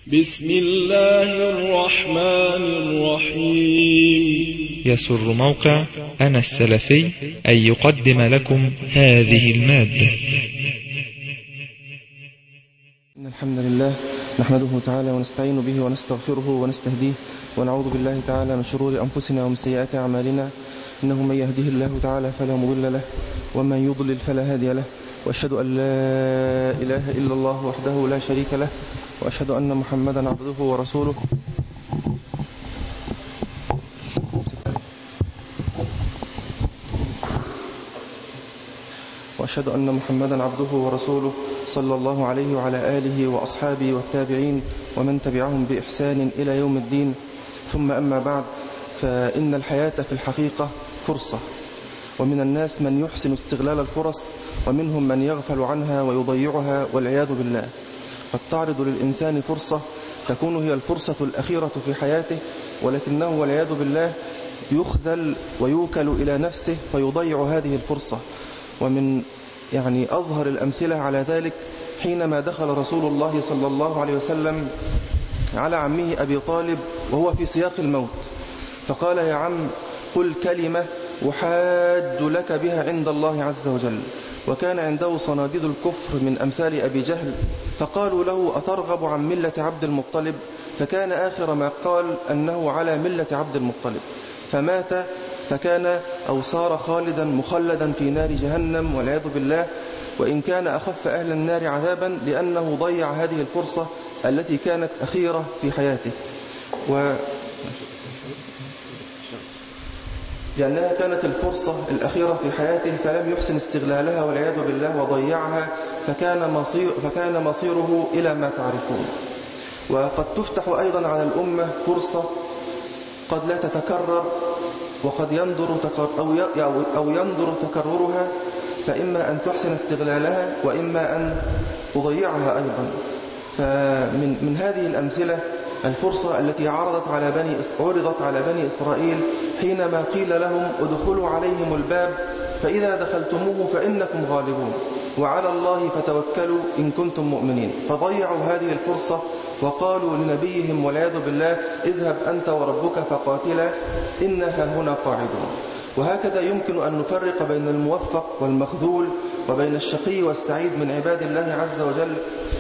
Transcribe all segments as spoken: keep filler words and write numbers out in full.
بسم الله الرحمن الرحيم. يسر موقع أنا السلفي أن يقدم لكم هذه المادة. إن الحمد لله نحمده تعالى ونستعين به ونستغفره ونستهديه ونعوذ بالله تعالى من شرور أنفسنا ومن سيئات أعمالنا، إنه من يهده الله تعالى فلا مضل له ومن يضلل فلا هادي له، وأشهد أن لا إله إلا الله وحده لا شريك له، وأشهد أن محمدا عبده ورسوله. وأشهد أن محمدا عبده ورسوله صلى الله عليه وعلى آله وأصحابه والتابعين ومن تبعهم بإحسان إلى يوم الدين. ثم أما بعد، فإن الحياة في الحقيقة فرصة، ومن الناس من يحسن استغلال الفرص، ومنهم من يغفل عنها ويضيعها والعياذ بالله. قد تعرض للإنسان فرصة تكون هي الفرصة الأخيرة في حياته، ولكنه والعياذ بالله يخذل ويوكل إلى نفسه فيضيع هذه الفرصة. ومن يعني أظهر الأمثلة على ذلك حينما دخل رسول الله صلى الله عليه وسلم على عمه أبي طالب وهو في سياق الموت، فقال: يا عم، قل كلمة أحاج لك بها عند الله عز وجل. وكان عنده صناديد الكفر من أمثال أبي جهل، فقالوا له: أترغب عن ملة عبد المطلب؟ فكان آخر ما قال أنه على ملة عبد المطلب، فمات، فكان أو صار خالدا مخلدا في نار جهنم والعياذ بالله، وإن كان أخف أهل النار عذابا لأنه ضيع هذه الفرصة التي كانت أخيرة في حياته، و لأنها كانت الفرصة الأخيرة في حياته فلم يحسن استغلالها والعياذ بالله وضيعها، فكان مصير فكان مصيره إلى ما تعرفون. وقد تفتح أيضا على الأمة فرصة قد لا تتكرر، وقد ينظر تكر أو أو ينظر تكررها، فإما أن تحسن استغلالها وإما أن تضيعها أيضا. فمن من هذه الأمثلة الفرصة التي عرضت على بني عرضت على بني إسرائيل حينما قيل لهم: ادخلوا عليهم الباب فإذا دخلتموه فإنكم غالبون وعلى الله فتوكلوا إن كنتم مؤمنين. فضيعوا هذه الفرصة وقالوا لنبيهم والعياذ بالله: اذهب أنت وربك فقاتلا إنها هنا قاعدون. وهكذا يمكن أن نفرق بين الموفق والمخذول وبين الشقي والسعيد من عباد الله عز وجل،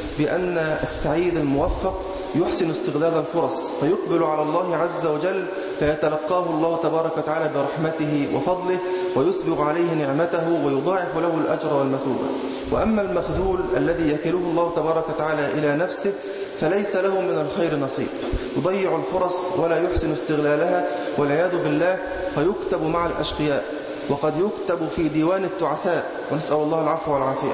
بأن السعيد الموفق يحسن استغلال الفرص فيقبل على الله عز وجل فيتلقاه الله تبارك وتعالى برحمته وفضله ويسبغ عليه نعمته ويضاعف له الأجر والمثوبة. وأما المخذول الذي يكله الله تبارك وتعالى إلى نفسه فليس له من الخير نصيب، يضيع الفرص ولا يحسن استغلالها والعياذ بالله، فيكتب مع الأشقياء وقد يكتب في ديوان التعساء، ونسأل الله العفو والعافية.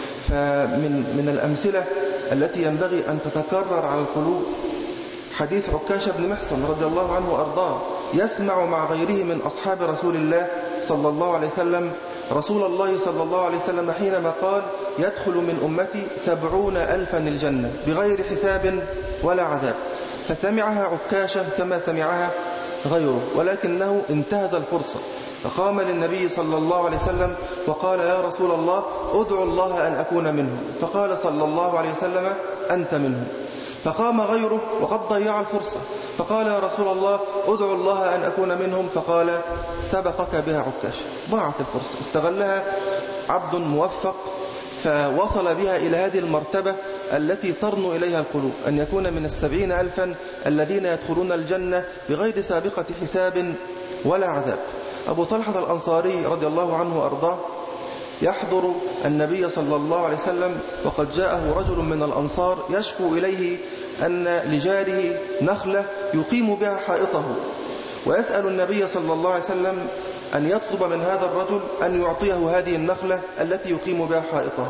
فمن من الأمثلة التي ينبغي أن تتكرر على القلوب حديث عكاشة بن محصن رضي الله عنه وأرضاه، يسمع مع غيره من أصحاب رسول الله صلى الله عليه وسلم رسول الله صلى الله عليه وسلم حينما قال: يدخل من أمتي سبعون ألفا الجنة بغير حساب ولا عذاب. فسمعها عكاشة كما سمعها غيره، ولكنه انتهز الفرصة فقام للنبي صلى الله عليه وسلم وقال: يا رسول الله، ادعو الله أن أكون منهم. فقال صلى الله عليه وسلم: أنت منهم. فقام غيره وقد ضيع الفرصة فقال: يا رسول الله، ادعو الله أن أكون منهم. فقال: سبقك بها عكاشة. ضاعت الفرصة، استغلها عبد موفق فوصل بها إلى هذه المرتبة التي ترنو إليها القلوب، أن يكون من السبعين ألفا الذين يدخلون الجنة بغير سابقة حساب ولا عذاب. أبو طلحة الأنصاري رضي الله عنه وأرضاه يحضر النبي صلى الله عليه وسلم، وقد جاءه رجل من الأنصار يشكو إليه أن لجاره نخلة يقيم بها حائطه، ويسأل النبي صلى الله عليه وسلم أن يطلب من هذا الرجل أن يعطيه هذه النخلة التي يقيم بها حائطه.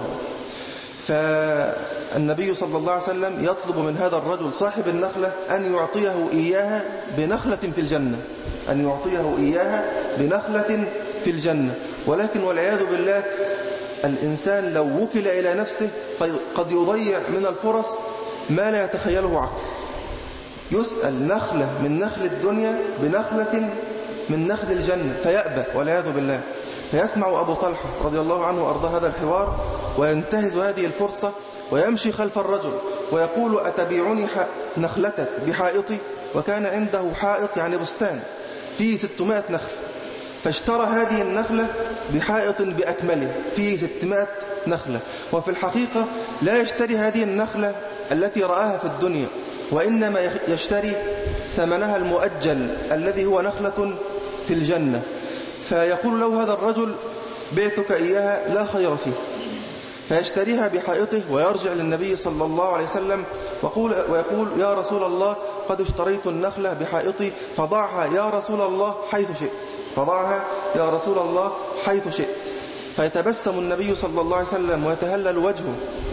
فالنبي صلى الله عليه وسلم يطلب من هذا الرجل صاحب النخلة أن يعطيه إياها بنخلة في الجنة أن يعطيه إياها بنخلة في الجنة. ولكن والعياذ بالله الإنسان لو وكل إلى نفسه قد يضيع من الفرص ما لا يتخيله عقل. يسأل نخلة من نخل الدنيا بنخلة من نخل الجنة فيأبى والعياذ بالله. فيسمع أبو طلحة رضي الله عنه وأرضاه هذا الحوار وينتهز هذه الفرصة ويمشي خلف الرجل ويقول أتبيعني نخلتك بحائطي؟ وكان عنده حائط يعني بستان فيه ستمائة نخل، فاشترى هذه النخلة بحائط بأكمله فيه ستمائة نخلة. وفي الحقيقة لا يشتري هذه النخلة التي رآها في الدنيا، وإنما يشتري ثمنها المؤجل الذي هو نخلة في الجنة. فيقول له هذا الرجل بعتك إياها لا خير فيه، فيشتريها بحائطه ويرجع للنبي صلى الله عليه وسلم ويقول يا رسول الله قد اشتريت النخلة بحائطي فضعها يا رسول الله حيث شئت، فضعها يا رسول الله حيث شئت. فيتبسم النبي صلى الله عليه وسلم ويتهلل وجهه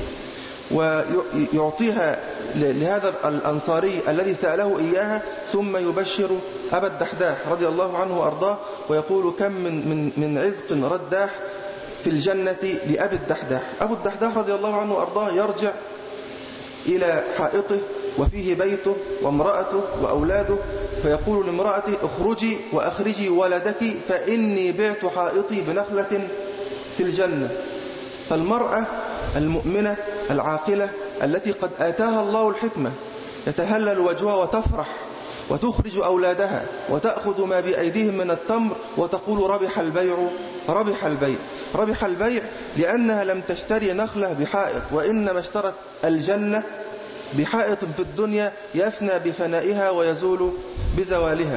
ويعطيها لهذا الأنصاري الذي سأله إياها، ثم يبشر أبا الدحداح رضي الله عنه وأرضاه ويقول كم من, من, من عزق رداح في الجنة لأبي الدحداح. أبو الدحداح رضي الله عنه وأرضاه يرجع إلى حائطه وفيه بيته وامرأته وأولاده، فيقول لامرأته اخرجي وأخرجي ولدك فإني بعت حائطي بنخلة في الجنة. فالمرأة المؤمنة العاقلة التي قد آتاها الله الحكمة يتهلل وجهها وتفرح وتخرج أولادها وتأخذ ما بأيديهم من التمر وتقول ربح البيع ربح البيع ربح البيع لأنها لم تشتري نخلة بحائط، وإنما اشترت الجنة بحائط في الدنيا يفنى بفنائها ويزول بزوالها.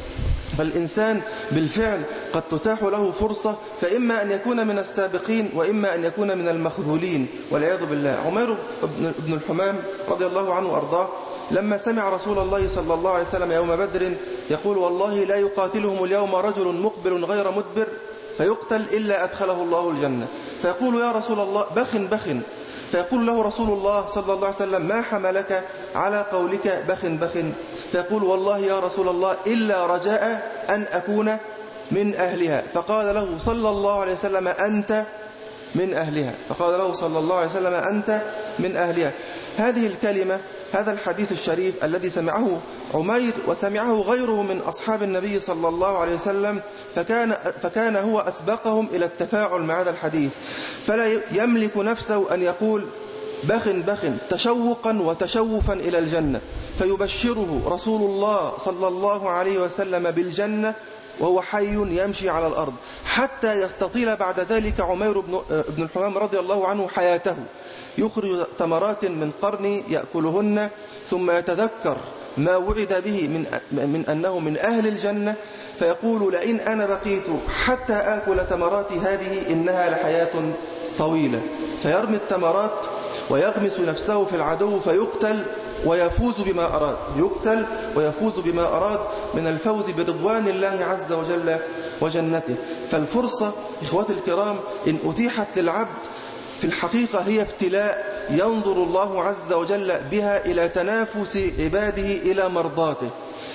فالإنسان بالفعل قد تتاح له فرصة، فإما أن يكون من السابقين وإما أن يكون من المخذولين والعياذ بالله. عمير بن الحمام رضي الله عنه وأرضاه لما سمع رسول الله صلى الله عليه وسلم يوم بدر يقول والله لا يقاتلهم اليوم رجل مقبل غير مدبر فيقتل إلا أدخله الله الجنة. فيقول يا رسول الله بخ بخ، فيقول له رسول الله صلى الله عليه وسلم ما حملك على قولك بخ بخ؟ فيقول والله يا رسول الله إلا رجاء أن أكون من أهلها. فقال له صلى الله عليه وسلم أنت من أهلها، فقال له صلى الله عليه وسلم أنت من أهلها. هذه الكلمة، هذا الحديث الشريف الذي سمعه عمير وسمعه غيره من أصحاب النبي صلى الله عليه وسلم، فكان, فكان هو أسبقهم إلى التفاعل مع هذا الحديث، فلا يملك نفسه أن يقول بخ بخ تشوقا وتشوفا إلى الجنة، فيبشره رسول الله صلى الله عليه وسلم بالجنة وهو حي يمشي على الأرض، حتى يستطيل بعد ذلك عمير بن الحمام رضي الله عنه حياته، يخرج تمرات من قرن يأكلهن ثم يتذكر ما وعد به من, من أنه من أهل الجنة، فيقول لئن أنا بقيت حتى آكل تمرات هذه إنها لحياة طويلة، فيرمي التمرات ويغمس نفسه في العدو فيقتل ويفوز بما أراد، يقتل ويفوز بما أراد من الفوز برضوان الله عز وجل وجنته. فالفرصة إخواتي الكرام إن أتيحت للعبد في الحقيقة هي ابتلاء ينظر الله عز وجل بها إلى تنافس عباده إلى مرضاته.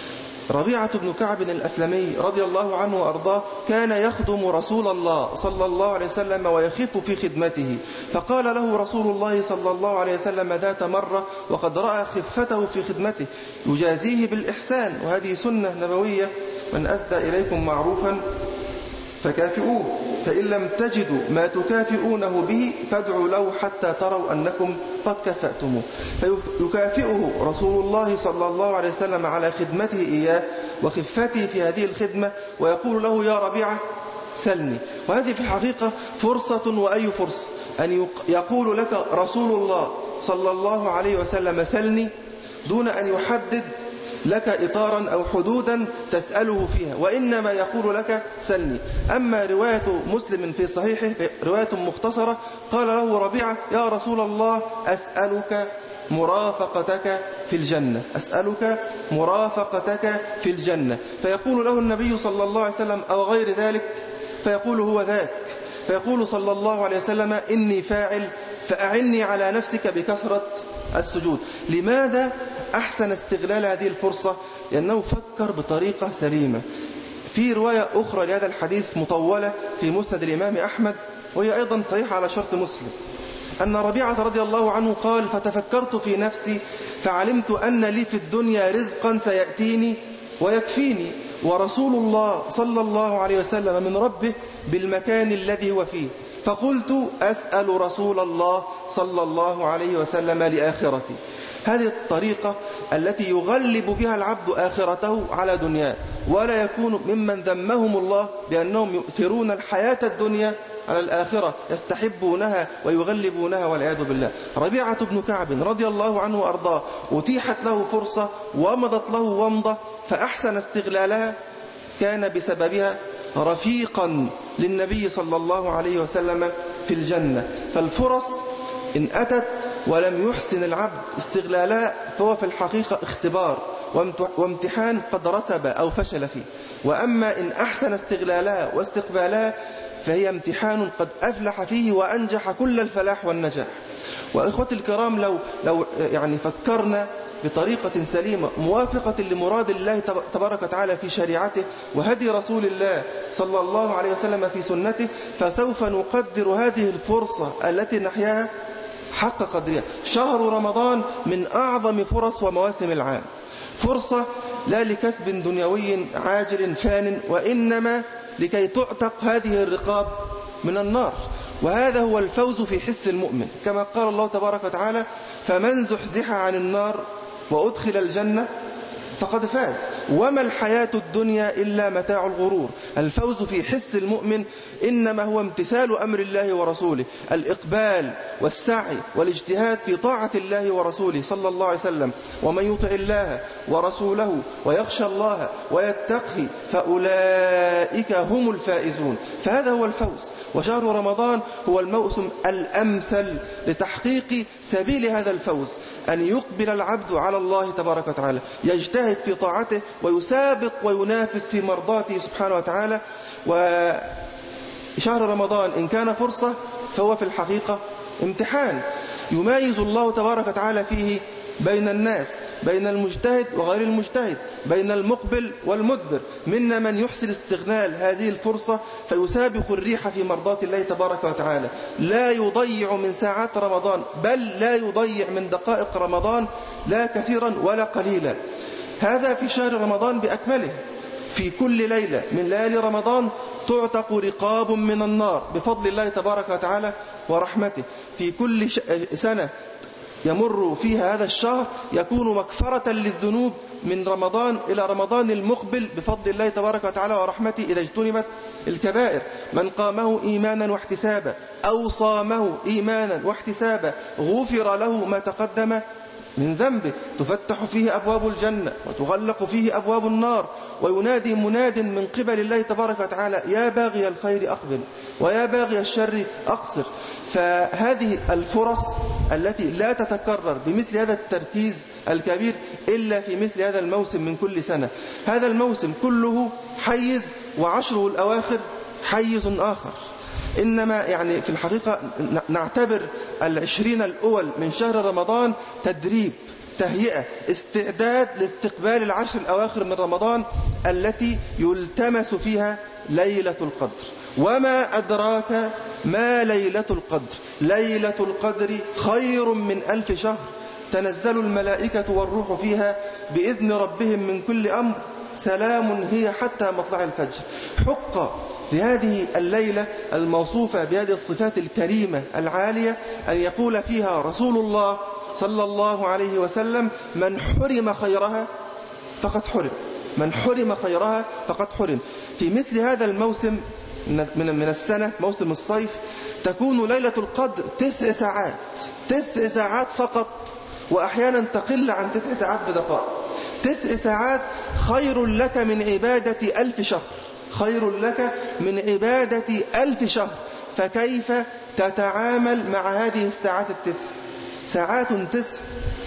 ربيعة بن كعب الأسلمي رضي الله عنه وأرضاه كان يخدم رسول الله صلى الله عليه وسلم ويخف في خدمته، فقال له رسول الله صلى الله عليه وسلم ذات مرة وقد رأى خفته في خدمته يجازيه بالإحسان، وهذه سنة نبوية من أسدى إليكم معروفا فكافئوه فإن لم تجدوا ما تكافئونه به فادعوا له حتى تروا أنكم قد كفأتموه. فيكافئه رسول الله صلى الله عليه وسلم على خدمته إياه وخفته في هذه الخدمة، ويقول له يا ربيعة سلني. وهذه في الحقيقة فرصة، وأي فرصة أن يقول لك رسول الله صلى الله عليه وسلم سلني دون أن يحدد لك إطارا أو حدودا تسأله فيها، وإنما يقول لك سلني. أما رواية مسلم في صحيحه رواية مختصرة قال له ربيعة يا رسول الله أسألك مرافقتك في الجنة، أسألك مرافقتك في الجنة. فيقول له النبي صلى الله عليه وسلم أو غير ذلك؟ فيقول هو ذاك. فيقول صلى الله عليه وسلم إني فاعل فأعني على نفسك بكثرة السجود. لماذا أحسن استغلال هذه الفرصة؟ لأنه فكر بطريقة سليمة. في رواية أخرى لهذا الحديث مطولة في مسند الإمام أحمد وهي أيضا صحيحة على شرط مسلم، أن ربيعة رضي الله عنه قال فتفكرت في نفسي فعلمت أن لي في الدنيا رزقا سيأتيني ويكفيني، ورسول الله صلى الله عليه وسلم من ربه بالمكان الذي هو فيه، فقلت أسأل رسول الله صلى الله عليه وسلم لآخرتي. هذه الطريقة التي يغلب بها العبد آخرته على دنياه، ولا يكون ممن ذمهم الله بأنهم يؤثرون الحياة الدنيا على الآخرة، يستحبونها ويغلبونها والعياذ بالله. ربيعة بن كعب رضي الله عنه وأرضاه أتيحت له فرصة ومضت له ومضة فأحسن استغلالها، كان بسببها رفيقا للنبي صلى الله عليه وسلم في الجنة. فالفرص إن أتت ولم يحسن العبد استغلالها فهو في الحقيقة اختبار وامتحان قد رسب أو فشل فيه، وأما إن أحسن استغلالها واستقبالها فهي امتحان قد أفلح فيه وأنجح كل الفلاح والنجاح. وإخوتي الكرام، لو, لو يعني فكرنا بطريقة سليمة موافقة لمراد الله تبارك وتعالى في شريعته وهدي رسول الله صلى الله عليه وسلم في سنته، فسوف نقدر هذه الفرصة التي نحياها حق قدرها. شهر رمضان من أعظم فرص ومواسم العام، فرصة لا لكسب دنيوي عاجل فان، وإنما لكي تعتق هذه الرقاب من النار، وهذا هو الفوز في حس المؤمن، كما قال الله تبارك وتعالى: فمن زحزح عن النار وأدخل الجنة فقد فاز وما الحياة الدنيا إلا متاع الغرور. الفوز في حس المؤمن إنما هو امتثال أمر الله ورسوله، الإقبال والسعي والاجتهاد في طاعة الله ورسوله صلى الله عليه وسلم. ومن يطع الله ورسوله ويخشى الله ويتقه فأولئك هم الفائزون. فهذا هو الفوز، وشهر رمضان هو الموسم الأمثل لتحقيق سبيل هذا الفوز، أن يقبل العبد على الله تبارك وتعالى، يجتهد في طاعته ويسابق وينافس في مرضاته سبحانه وتعالى. وشهر رمضان إن كان فرصة فهو في الحقيقة امتحان يميز الله تبارك وتعالى فيه بين الناس، بين المجتهد وغير المجتهد، بين المقبل والمدبر. منا من يحسن استغلال هذه الفرصة فيسابق الريح في مرضات الله تبارك وتعالى، لا يضيع من ساعات رمضان، بل لا يضيع من دقائق رمضان لا كثيرا ولا قليلا. هذا في شهر رمضان بأكمله. في كل ليلة من ليالي رمضان تعتق رقاب من النار بفضل الله تبارك وتعالى ورحمته. في كل سنة يمر فيها هذا الشهر يكون مغفرة للذنوب من رمضان إلى رمضان المقبل بفضل الله تبارك وتعالى ورحمته إذا اجتنبت الكبائر. من قامه إيمانا واحتسابا أو صامه إيمانا واحتسابا غفر له ما تقدم من ذنبه. تفتح فيه أبواب الجنة وتغلق فيه أبواب النار، وينادي مناد من قبل الله تبارك وتعالى: يا باغي الخير أقبل ويا باغي الشر أقصر. فهذه الفرص التي لا تتكرر بمثل هذا التركيز الكبير إلا في مثل هذا الموسم من كل سنة. هذا الموسم كله حيز، وعشره الأواخر حيز آخر. إنما يعني في الحقيقة نعتبر العشرين الأول من شهر رمضان تدريب، تهيئة، استعداد لاستقبال العشر الأواخر من رمضان التي يلتمس فيها ليلة القدر. وما أدراك ما ليلة القدر؟ ليلة القدر خير من ألف شهر، تنزل الملائكة والروح فيها بإذن ربهم من كل أمر، سلام هي حتى مطلع الفجر. حق لهذه الليلة الموصوفة بهذه الصفات الكريمة العالية أن يقول فيها رسول الله صلى الله عليه وسلم: من حرم خيرها فقد حرم، من حرم خيرها فقد حرم. في مثل هذا الموسم من السنة، موسم الصيف، تكون ليلة القدر تسع ساعات، تسع ساعات فقط، وأحيانا تقل عن تسع ساعات بدقائق. تسع ساعات خير لك من عبادة ألف شهر، خير لك من عبادة ألف شهر. فكيف تتعامل مع هذه الساعات التسع؟ ساعات تسع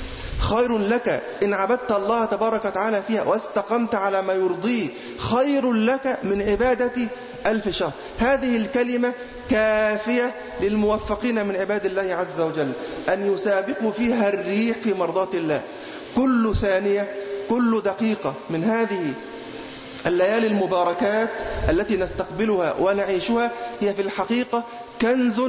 خير لك إن عبدت الله تبارك وتعالى فيها واستقمت على ما يرضيه، خير لك من عبادة ألف شهر. هذه الكلمة كافية للموفقين من عباد الله عز وجل أن يسابقوا فيها الريح في مرضات الله. كل ثانية، كل دقيقة من هذه الليالي المباركات التي نستقبلها ونعيشها هي في الحقيقة كنز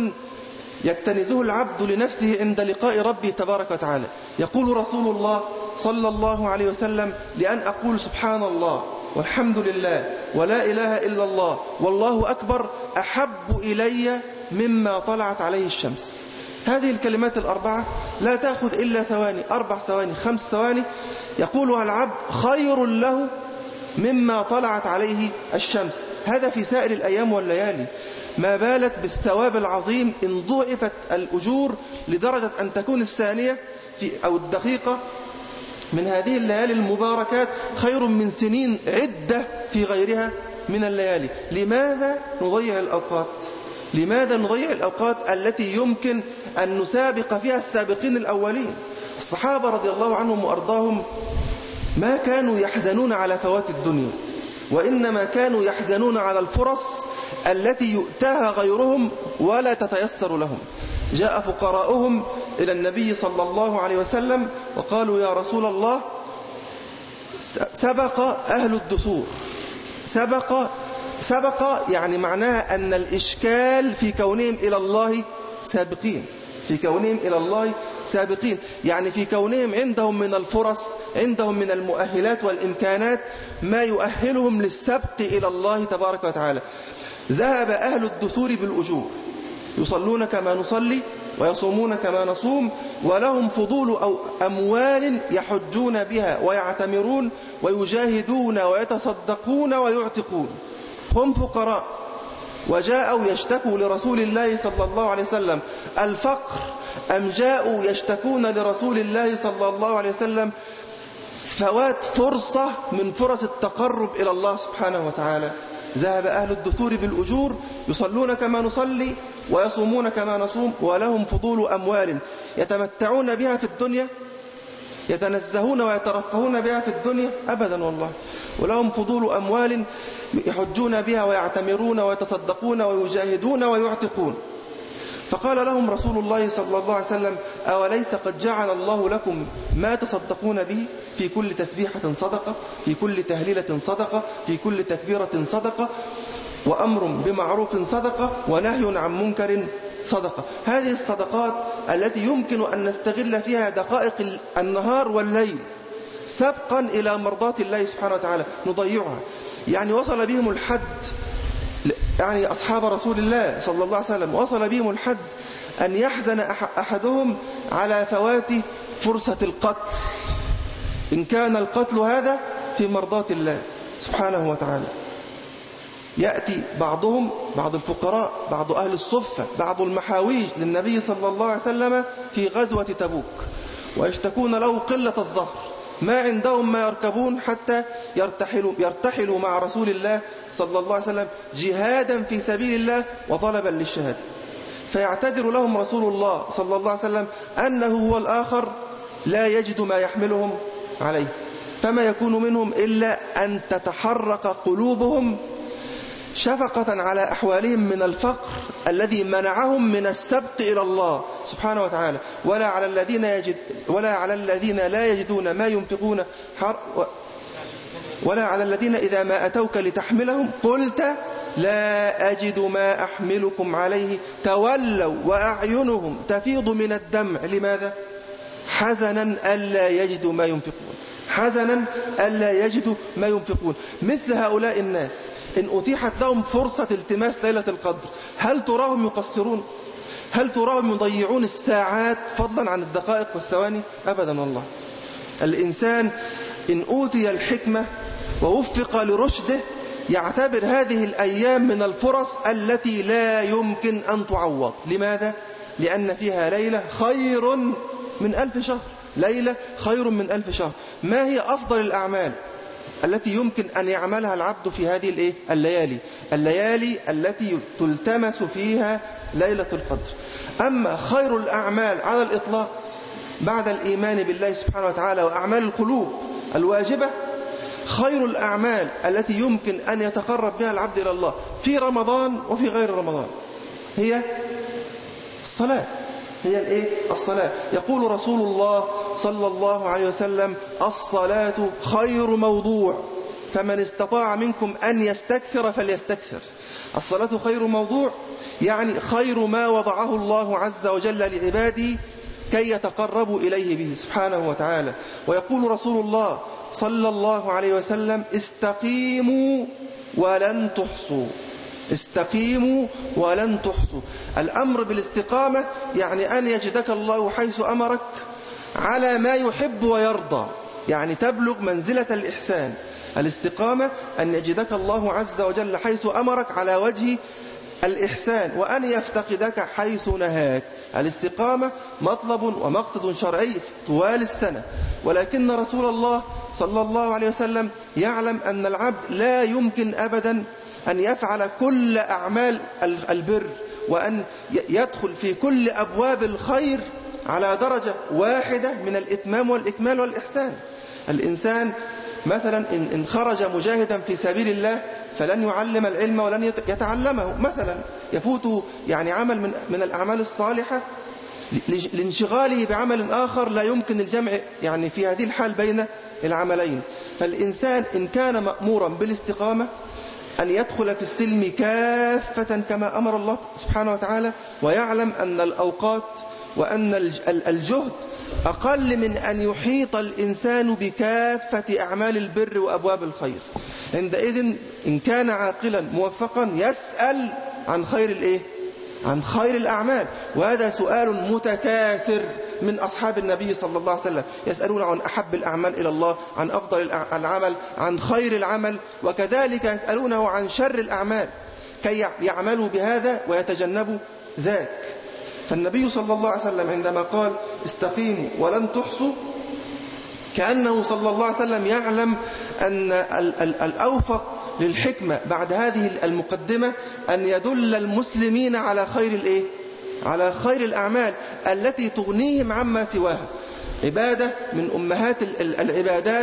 يكتنزه العبد لنفسه عند لقاء ربه تبارك وتعالى. يقول رسول الله صلى الله عليه وسلم: لأن أقول سبحان الله والحمد لله ولا إله إلا الله والله أكبر أحب إلي مما طلعت عليه الشمس. هذه الكلمات الأربعة لا تأخذ إلا ثواني، أربع ثواني، خمس ثواني، يقولها العبد خير له مما طلعت عليه الشمس. هذا في سائر الأيام والليالي، ما بالك بالثواب العظيم إن ضعفت الأجور لدرجة أن تكون الثانية في أو الدقيقة من هذه الليالي المباركات خير من سنين عدة في غيرها من الليالي. لماذا نضيع الأوقات؟ لماذا نضيع الأوقات التي يمكن أن نسابق فيها السابقين الأولين؟ الصحابة رضي الله عنهم وأرضاهم ما كانوا يحزنون على فوات الدنيا، وإنما كانوا يحزنون على الفرص التي يؤتاها غيرهم ولا تتيسر لهم. جاء فقراؤهم إلى النبي صلى الله عليه وسلم وقالوا يا رسول الله سبق أهل الدثور. سبق سبق يعني معناها أن الإشكال في كونهم إلى الله سابقين، في كونهم إلى الله سابقين، يعني في كونهم عندهم من الفرص، عندهم من المؤهلات والإمكانات ما يؤهلهم للسبق إلى الله تبارك وتعالى. ذهب أهل الدثور بالأجور، يصلون كما نصلي ويصومون كما نصوم، ولهم فضول أو أموال يحجون بها ويعتمرون ويجاهدون ويتصدقون ويعتقون. هم فقراء وجاءوا يشتكوا لرسول الله صلى الله عليه وسلم الفقر، أم جاءوا يشتكون لرسول الله صلى الله عليه وسلم فوات فرصة من فرص التقرب إلى الله سبحانه وتعالى؟ ذهب أهل الدثور بالأجور، يصلون كما نصلي ويصومون كما نصوم، ولهم فضول أموال يتمتعون بها في الدنيا، يتنزهون ويترفهون بها في الدنيا أبدا والله، ولهم فضول أموال يحجون بها ويعتمرون ويتصدقون ويجاهدون ويعتقون. فقال لهم رسول الله صلى الله عليه وسلم أوليس قد جعل الله لكم ما تصدقون به؟ في كل تسبيحة صدقة، في كل تهليلة صدقة، في كل تكبيرة صدقة، وأمر بمعروف صدقة، ونهي عن منكر صدقة. هذه الصدقات التي يمكن أن نستغل فيها دقائق النهار والليل سبقا إلى مرضات الله سبحانه وتعالى نضيعها. يعني وصل بهم الحد، يعني أصحاب رسول الله صلى الله عليه وسلم وصل بهم الحد أن يحزن أحدهم على فوات فرصة القتل، إن كان القتل هذا في مرضات الله سبحانه وتعالى. يأتي بعضهم، بعض الفقراء، بعض أهل الصفة، بعض المحاويج للنبي صلى الله عليه وسلم في غزوة تبوك ويشتكون له قلة الظهر، ما عندهم ما يركبون حتى يرتحلوا, يرتحلوا مع رسول الله صلى الله عليه وسلم جهادا في سبيل الله وطلبا للشهادة. فيعتذر لهم رسول الله صلى الله عليه وسلم أنه هو الآخر لا يجد ما يحملهم عليه، فما يكون منهم إلا أن تتحرك قلوبهم شفقة على أحوالهم من الفقر الذي منعهم من السبق إلى الله سبحانه وتعالى. ولا على الذين يجد ولا على الذين لا يجدون ما ينفقون حر ولا على الذين إذا ما أتوك لتحملهم قلت لا أجد ما أحملكم عليه تولوا وأعينهم تفيض من الدمع. لماذا؟ حزنا ألا يجدوا ما ينفقون، حزنا ألا يجدوا ما ينفقون. مثل هؤلاء الناس إن أتيحت لهم فرصة التماس ليلة القدر هل تراهم يقصرون؟ هل تراهم يضيعون الساعات فضلا عن الدقائق والثواني؟ أبدا والله. الإنسان إن أوتي الحكمة ووفق لرشده يعتبر هذه الأيام من الفرص التي لا يمكن أن تعوض. لماذا؟ لأن فيها ليلة خير من ألف شهر، ليلة خير من ألف شهر. ما هي أفضل الأعمال التي يمكن أن يعملها العبد في هذه الإيه؟ الليالي الليالي التي تلتمس فيها ليلة القدر. أما خير الأعمال على الإطلاق بعد الإيمان بالله سبحانه وتعالى وأعمال القلوب الواجبة، خير الأعمال التي يمكن أن يتقرب بها العبد إلى الله في رمضان وفي غير رمضان هي الصلاة. هي الإيه؟ الصلاة. يقول رسول الله صلى الله عليه وسلم الصلاة خير موضوع فمن استطاع منكم أن يستكثر فليستكثر. الصلاة خير موضوع يعني خير ما وضعه الله عز وجل لعباده كي يتقربوا إليه به سبحانه وتعالى. ويقول رسول الله صلى الله عليه وسلم: استقيموا ولن تحصوا. استقيموا ولن تحصوا. الأمر بالاستقامة يعني أن يجدك الله حيث أمرك على ما يحب ويرضى، يعني تبلغ منزلة الإحسان. الاستقامة أن يجدك الله عز وجل حيث أمرك على وجه الإحسان، وأن يفتقدك حيث نهاك. الاستقامة مطلب ومقصد شرعي طوال السنة، ولكن رسول الله صلى الله عليه وسلم يعلم أن العبد لا يمكن أبدا أن يفعل كل أعمال البر وأن يدخل في كل أبواب الخير على درجة واحدة من الإتمام والإكمال والإحسان. الإنسان مثلا إن خرج مجاهدا في سبيل الله فلن يعلم العلم ولن يتعلمه، مثلا يفوت يعني عمل من من الأعمال الصالحة لانشغاله بعمل آخر لا يمكن الجمع يعني في هذه الحال بين العملين. فالإنسان إن كان مأمورا بالاستقامة أن يدخل في السلم كافة كما أمر الله سبحانه وتعالى، ويعلم أن الأوقات وأن الجهد أقل من أن يحيط الإنسان بكافة أعمال البر وأبواب الخير. عندئذ إن كان عاقلا موفقا يسأل عن خير الإيه؟ عن خير الأعمال. وهذا سؤال متكاثر من أصحاب النبي صلى الله عليه وسلم، يسألون عن أحب الأعمال إلى الله، عن أفضل العمل، عن خير العمل، وكذلك يسألونه عن شر الأعمال كي يعملوا بهذا ويتجنبوا ذاك. فالنبي صلى الله عليه وسلم عندما قال استقيموا ولن تحصوا كأنه صلى الله عليه وسلم يعلم أن الأوفق للحكمة بعد هذه المقدمة أن يدل المسلمين على خير الإيه؟ على خير الأعمال التي تغنيهم عما سواها. عبادة من أمهات العبادات،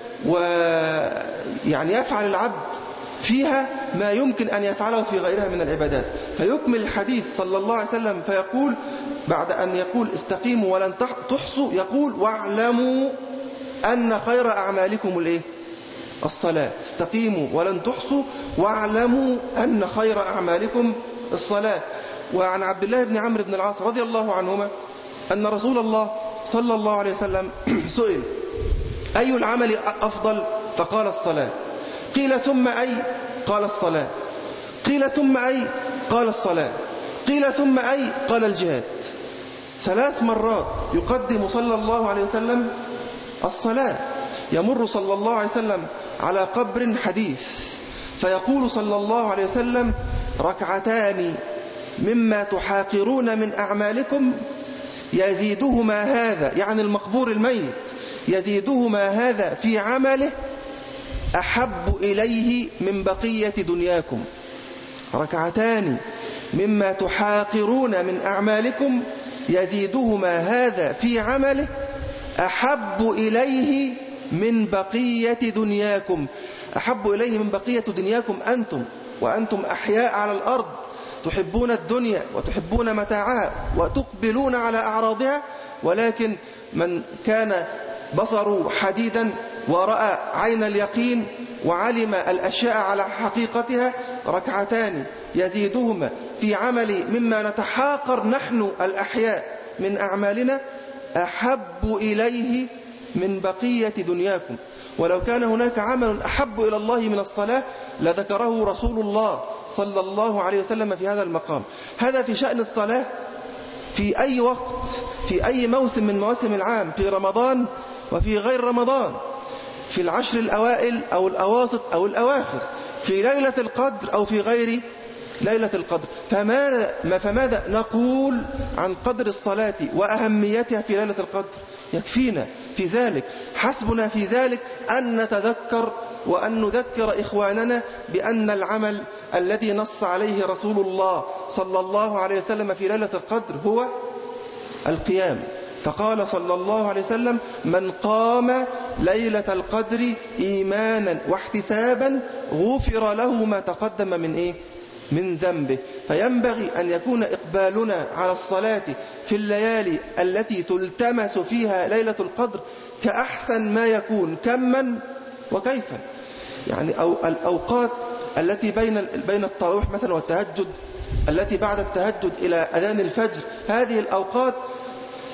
ويعني يفعل العبد فيها ما يمكن أن يفعله في غيرها من العبادات. فيكمل الحديث صلى الله عليه وسلم فيقول بعد أن يقول استقيموا ولن تحصوا يقول واعلموا أن خير أعمالكم الإيه؟ الصلاة. استقيموا ولن تحصوا واعلموا أن خير أعمالكم الصلاة. وعن عبد الله بن عمرو بن العاص رضي الله عنهما أن رسول الله صلى الله عليه وسلم سئل أي العمل أفضل؟ فقال الصلاة. قيل ثم أي؟ قال الصلاة. قيل ثم أي؟ قال الصلاة. قيل ثم أي؟ قال الجهاد. ثلاث مرات يقدم صلى الله عليه وسلم الصلاة. يمر صلى الله عليه وسلم على قبر حديث فيقول صلى الله عليه وسلم ركعتان مما تحاقرون من أعمالكم يزيدهما هذا، يعني المقبور الميت، يزيدهما هذا في عمله أحب إليه من بقية دنياكم. ركعتان مما تحاقرون من أعمالكم يزيدهما هذا في عمله أحب إليه من بقية دنياكم. أحب إليه من بقية دنياكم أنتم، وأنتم أحياء على الأرض تحبون الدنيا وتحبون متاعها وتقبلون على أعراضها، ولكن من كان بصره حديدا ورأى عين اليقين وعلم الأشياء على حقيقتها ركعتان يزيدهما في عمل مما نتحاقر نحن الأحياء من أعمالنا أحب إليه من بقية دنياكم. ولو كان هناك عمل أحب إلى الله من الصلاة لذكره رسول الله صلى الله عليه وسلم في هذا المقام. هذا في شأن الصلاة في أي وقت، في أي موسم من مواسم العام، في رمضان وفي غير رمضان، في العشر الأوائل أو الأواسط أو الأواخر، في ليلة القدر أو في غير ليلة القدر. فماذا, فماذا نقول عن قدر الصلاة وأهميتها في ليلة القدر؟ يكفينا في ذلك، حسبنا في ذلك أن نتذكر وأن نذكر إخواننا بأن العمل الذي نص عليه رسول الله صلى الله عليه وسلم في ليلة القدر هو القيام. فقال صلى الله عليه وسلم من قام ليلة القدر إيمانا واحتسابا غفر له ما تقدم من إيه؟ من ذنبه. فينبغي أن يكون إقبالنا على الصلاة في الليالي التي تلتمس فيها ليلة القدر كأحسن ما يكون كما وكيفا. يعني أو الأوقات التي بين بين التراويح مثلا والتهجد، التي بعد التهجد إلى أذان الفجر، هذه الأوقات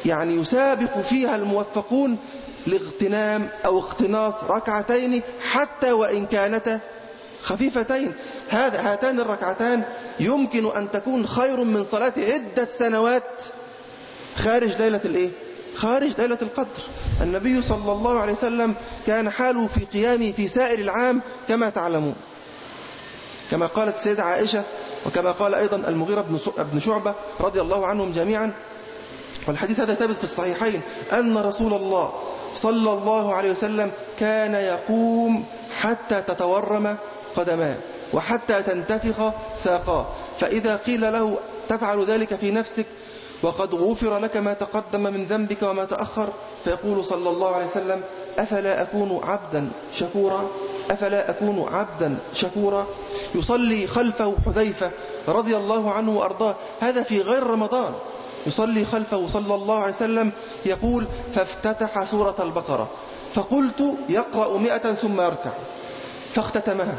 يعني يسابق فيها الموفقون لاغتنام أو اقتناص ركعتين حتى وإن كانتا خفيفتين. هذا هاتان الركعتان يمكن أن تكون خير من صلاة عدة سنوات خارج ليلة الإيه؟ خارج ليلة القدر. النبي صلى الله عليه وسلم كان حاله في قيامه في سائر العام كما تعلمون، كما قالت السيدة عائشة وكما قال أيضا المغيرة بن شعبة رضي الله عنهم جميعا، والحديث هذا ثابت في الصحيحين، أن رسول الله صلى الله عليه وسلم كان يقوم حتى تتورم قدماه وحتى تنتفخ ساقاه، فإذا قيل له تفعل ذلك في نفسك وقد غفر لك ما تقدم من ذنبك وما تأخر، فيقول صلى الله عليه وسلم أفلا أكون عبدا شكورا أفلا أكون عبدا شكورا. يصلي خلفه حذيفة رضي الله عنه وأرضاه، هذا في غير رمضان، يصلي خلفه صلى الله عليه وسلم يقول فافتتح سورة البقرة فقلت يقرأ مئة ثم يركع فاختتمها،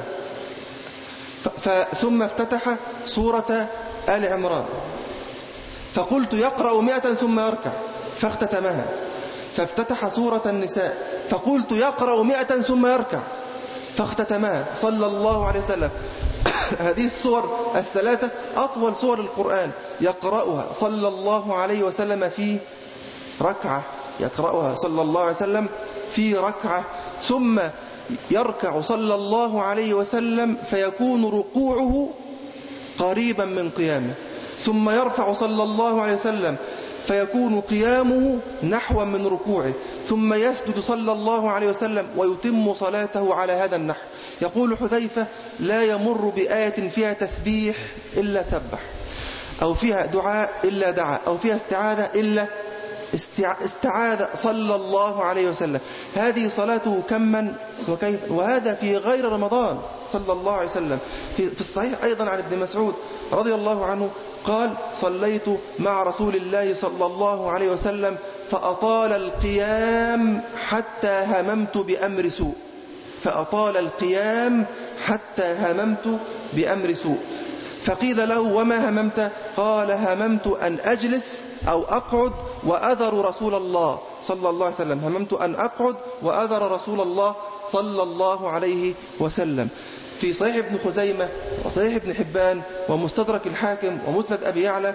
ثم افتتح سورة آل عمران فقلت يقرأ مئة ثم يركع فاختتمها، فافتتح سورة النساء فقلت يقرأ مئة ثم يركع فاختتمها صلى الله عليه وسلم. هذه السور الثلاثة أطول سور القرآن يقرأها صلى الله عليه وسلم في ركعة، يقرأها صلى الله عليه وسلم في ركعة، ثم يركع صلى الله عليه وسلم فيكون ركوعه قريبا من قيامه، ثم يرفع صلى الله عليه وسلم فيكون قيامه نحوا من ركوعه، ثم يسجد صلى الله عليه وسلم ويتم صلاته على هذا النحو. يقول حذيفة لا يمر بآية فيها تسبيح إلا سبح، أو فيها دعاء إلا دعا، أو فيها استعاذة إلا استعاذ صلى الله عليه وسلم. هذه صلاته كما وكيف، وهذا في غير رمضان صلى الله عليه وسلم. في الصحيح أيضا عن ابن مسعود رضي الله عنه قال صليت مع رسول الله صلى الله عليه وسلم فأطال القيام حتى هممت بأمر سوء، فأطال القيام حتى هممت بأمر سوء. فقيل له وما هممت؟ قال هممت أن أجلس أو أقعد وأذر رسول الله صلى الله عليه وسلم، هممت أن أقعد وأذر رسول الله صلى الله عليه وسلم. في صحيح ابن خزيمة وصحيح ابن حبان ومستدرك الحاكم ومسند أبي يعلى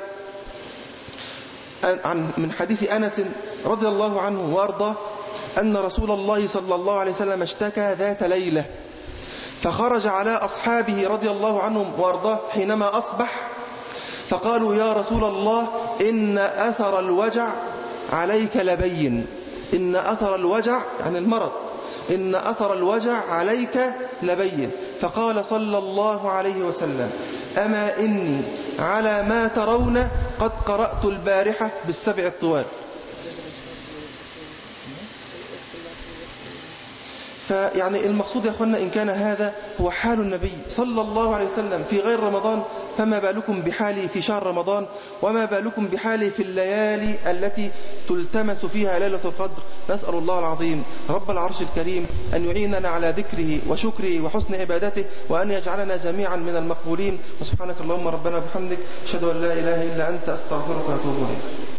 من حديث أنس رضي الله عنه وارضاه أن رسول الله صلى الله عليه وسلم اشتكى ذات ليلة، فخرج على أصحابه رضي الله عنهم وارضاه حينما أصبح فقالوا يا رسول الله إن أثر الوجع عليك لبين، إن أثر الوجع يعني المرض، إن أثر الوجع عليك لبين. فقال صلى الله عليه وسلم أما إني على ما ترون قد قرأت البارحة بالسبع الطوال. فيعني المقصود يا أخوانا إن كان هذا هو حال النبي صلى الله عليه وسلم في غير رمضان، فما بالكم بحاله في شهر رمضان، وما بالكم بحاله في الليالي التي تلتمس فيها ليلة القدر. نسأل الله العظيم رب العرش الكريم أن يعيننا على ذكره وشكره وحسن عبادته، وأن يجعلنا جميعا من المقبولين. وسبحانك اللهم ربنا بحمدك أشهد أن لا إله إلا أنت أستغفرك وأتوب إليك.